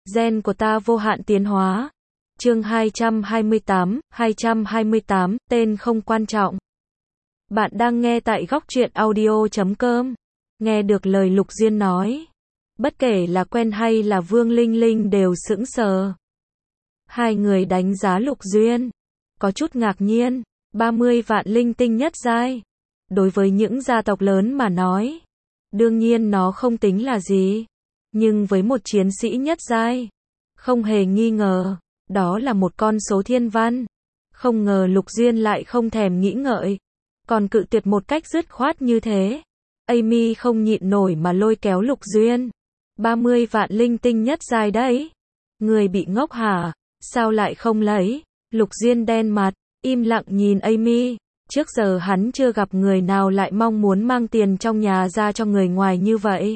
Gen của ta vô hạn tiến hóa. Chương 228, tên không quan trọng. Bạn đang nghe tại góc truyện audio.com. Nghe được lời Lục Duyên nói, bất kể là quen hay là Vương Linh Linh đều sững sờ. Hai người đánh giá Lục Duyên, có chút ngạc nhiên, 30 vạn linh tinh nhất giai. Đối với những gia tộc lớn mà nói, đương nhiên nó không tính là gì. Nhưng với một chiến sĩ nhất giai, không hề nghi ngờ, đó là một con số thiên văn. Không ngờ Lục Duyên lại không thèm nghĩ ngợi, còn cự tuyệt một cách dứt khoát như thế. Amy không nhịn nổi mà lôi kéo Lục Duyên. 30 vạn linh tinh nhất giai đấy. Người bị ngốc hả? Sao lại không lấy? Lục Duyên đen mặt, im lặng nhìn Amy. Trước giờ hắn chưa gặp người nào lại mong muốn mang tiền trong nhà ra cho người ngoài như vậy.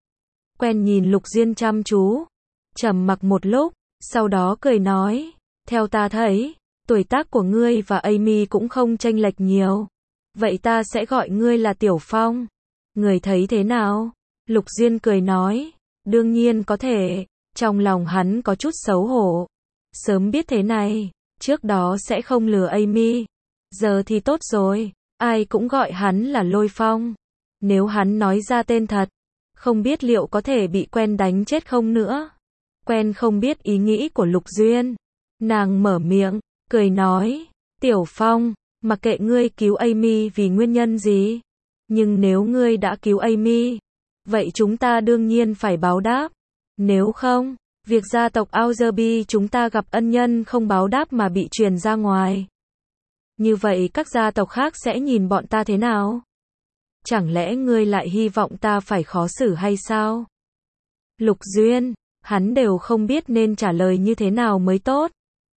Quen nhìn Lục Duyên chăm chú, trầm mặc một lúc, sau đó cười nói, theo ta thấy, tuổi tác của ngươi và Amy cũng không chênh lệch nhiều. Vậy ta sẽ gọi ngươi là Tiểu Phong. Người thấy thế nào? Lục Duyên cười nói, đương nhiên có thể. Trong lòng hắn có chút xấu hổ. Sớm biết thế này, trước đó sẽ không lừa Amy. Giờ thì tốt rồi, ai cũng gọi hắn là Lôi Phong. Nếu hắn nói ra tên thật, không biết liệu có thể bị Quen đánh chết không nữa. Quen không biết ý nghĩ của Lục Duyên. Nàng mở miệng, cười nói, Tiểu Phong, mặc kệ ngươi cứu Amy vì nguyên nhân gì. Nhưng nếu ngươi đã cứu Amy, vậy chúng ta đương nhiên phải báo đáp. Nếu không, việc gia tộc Auserby chúng ta gặp ân nhân không báo đáp mà bị truyền ra ngoài. Như vậy các gia tộc khác sẽ nhìn bọn ta thế nào? Chẳng lẽ ngươi lại hy vọng ta phải khó xử hay sao? Lục Duyên, hắn đều không biết nên trả lời như thế nào mới tốt.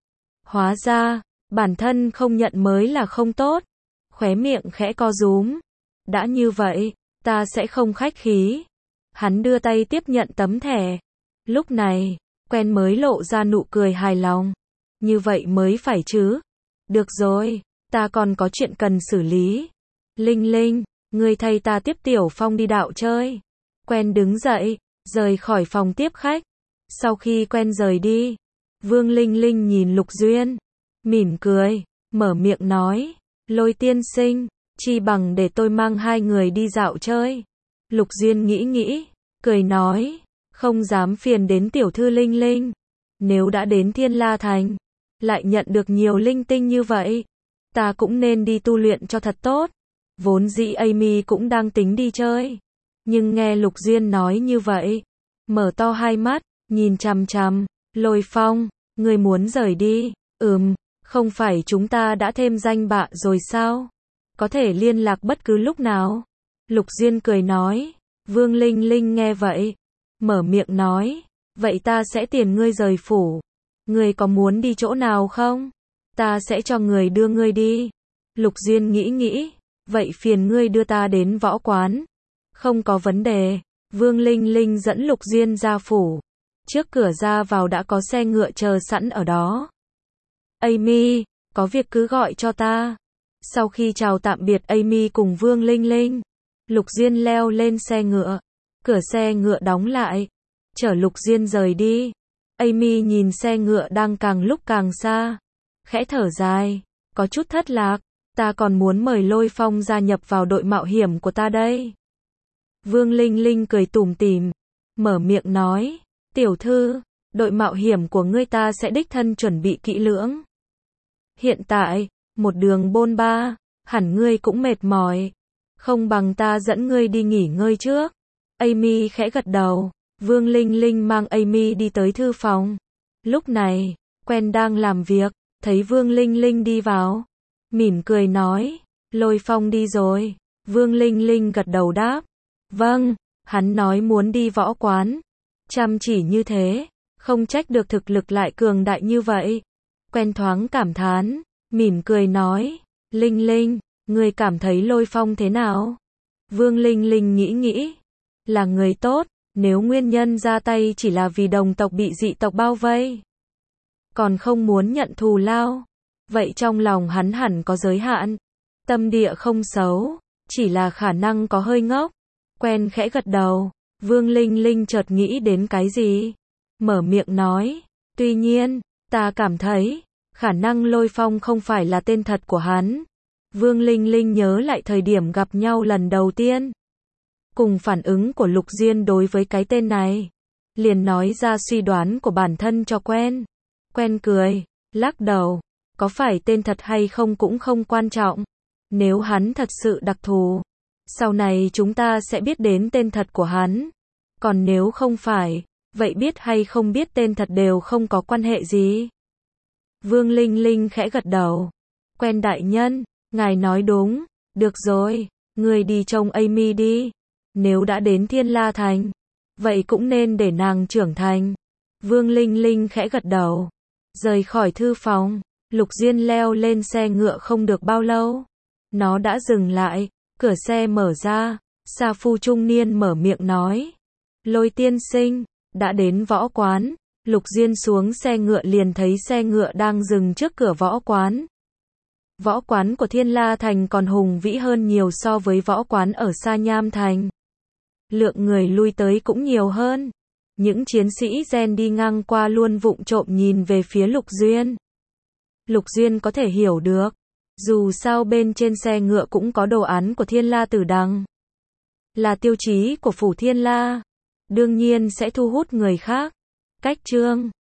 Hóa ra, bản thân không nhận mới là không tốt. Khóe miệng khẽ co rúm. Đã như vậy, ta sẽ không khách khí. Hắn đưa tay tiếp nhận tấm thẻ. Lúc này, Quen mới lộ ra nụ cười hài lòng. Như vậy mới phải chứ. Được rồi, ta còn có chuyện cần xử lý. Linh Linh, ngươi thay ta tiếp Tiểu Phong đi đạo chơi. Quen đứng dậy, rời khỏi phòng tiếp khách. Sau khi Quen rời đi, Vương Linh Linh nhìn Lục Duyên, mỉm cười, mở miệng nói, Lôi tiên sinh, chi bằng để tôi mang hai người đi dạo chơi. Lục Duyên nghĩ, cười nói, không dám phiền đến tiểu thư Linh Linh. Nếu đã đến Thiên La Thành, lại nhận được nhiều linh tinh như vậy, ta cũng nên đi tu luyện cho thật tốt. Vốn dĩ Amy cũng đang tính đi chơi, nhưng nghe Lục Duyên nói như vậy, mở to hai mắt, nhìn chằm chằm, Lôi Phong, ngươi muốn rời đi? Không phải chúng ta đã thêm danh bạ rồi sao? Có thể liên lạc bất cứ lúc nào. Lục Duyên cười nói. Vương Linh Linh nghe vậy, mở miệng nói, vậy ta sẽ tiền ngươi rời phủ. Ngươi có muốn đi chỗ nào không? Ta sẽ cho người đưa ngươi đi. Lục Duyên nghĩ, vậy phiền ngươi đưa ta đến võ quán. Không có vấn đề. Vương Linh Linh dẫn Lục Duyên ra phủ. Trước cửa ra vào đã có xe ngựa chờ sẵn ở đó. Amy, có việc cứ gọi cho ta. Sau khi chào tạm biệt Amy cùng Vương Linh Linh, Lục Duyên leo lên xe ngựa. Cửa xe ngựa đóng lại, chở Lục Duyên rời đi. Amy nhìn xe ngựa đang càng lúc càng xa, khẽ thở dài, có chút thất lạc. Ta còn muốn mời Lôi Phong gia nhập vào đội mạo hiểm của ta đây. Vương Linh Linh cười tủm tỉm, mở miệng nói, tiểu thư, đội mạo hiểm của ngươi ta sẽ đích thân chuẩn bị kỹ lưỡng. Hiện tại, một đường bôn ba, hẳn ngươi cũng mệt mỏi. Không bằng ta dẫn ngươi đi nghỉ ngơi trước. Amy khẽ gật đầu. Vương Linh Linh mang Amy đi tới thư phòng. Lúc này, Quen đang làm việc, thấy Vương Linh Linh đi vào, mỉm cười nói, Lôi Phong đi rồi. Vương Linh Linh gật đầu đáp, vâng, hắn nói muốn đi võ quán. Chăm chỉ như thế, không trách được thực lực lại cường đại như vậy. Quen thoáng cảm thán, mỉm cười nói, Linh Linh, ngươi cảm thấy Lôi Phong thế nào? Vương Linh Linh nghĩ, là người tốt. Nếu nguyên nhân ra tay chỉ là vì đồng tộc bị dị tộc bao vây, còn không muốn nhận thù lao, vậy trong lòng hắn hẳn có giới hạn. Tâm địa không xấu, chỉ là khả năng có hơi ngốc. Quen khẽ gật đầu. Vương Linh Linh chợt nghĩ đến cái gì, mở miệng nói. Tuy nhiên, ta cảm thấy, khả năng Lôi Phong không phải là tên thật của hắn. Vương Linh Linh nhớ lại thời điểm gặp nhau lần đầu tiên. Cùng phản ứng của Lục Diên đối với cái tên này. Liền nói ra suy đoán của bản thân cho Quen. Quen cười, lắc đầu. Có phải tên thật hay không cũng không quan trọng. Nếu hắn thật sự đặc thù, sau này chúng ta sẽ biết đến tên thật của hắn. Còn nếu không phải, vậy biết hay không biết tên thật đều không có quan hệ gì. Vương Linh Linh khẽ gật đầu. Quen đại nhân, ngài nói đúng. Được rồi, người đi trông Amy đi. Nếu đã đến Thiên La Thành, vậy cũng nên để nàng trưởng thành. Vương Linh Linh khẽ gật đầu. Rời khỏi thư phòng, Lục Diên leo lên xe ngựa không được bao lâu. Nó đã dừng lại, cửa xe mở ra, sa phu trung niên mở miệng nói. Lôi tiên sinh, đã đến võ quán. Lục Diên xuống xe ngựa liền thấy xe ngựa đang dừng trước cửa võ quán. Võ quán của Thiên La Thành còn hùng vĩ hơn nhiều so với võ quán ở Sa Nham Thành. Lượng người lui tới cũng nhiều hơn. Những chiến sĩ gen đi ngang qua luôn vụng trộm nhìn về phía Lục Duyên. Lục Duyên có thể hiểu được. Dù sao bên trên xe ngựa cũng có đồ án của Thiên La Tử Đằng. Là tiêu chí của phủ Thiên La. Đương nhiên sẽ thu hút người khác. Cách chương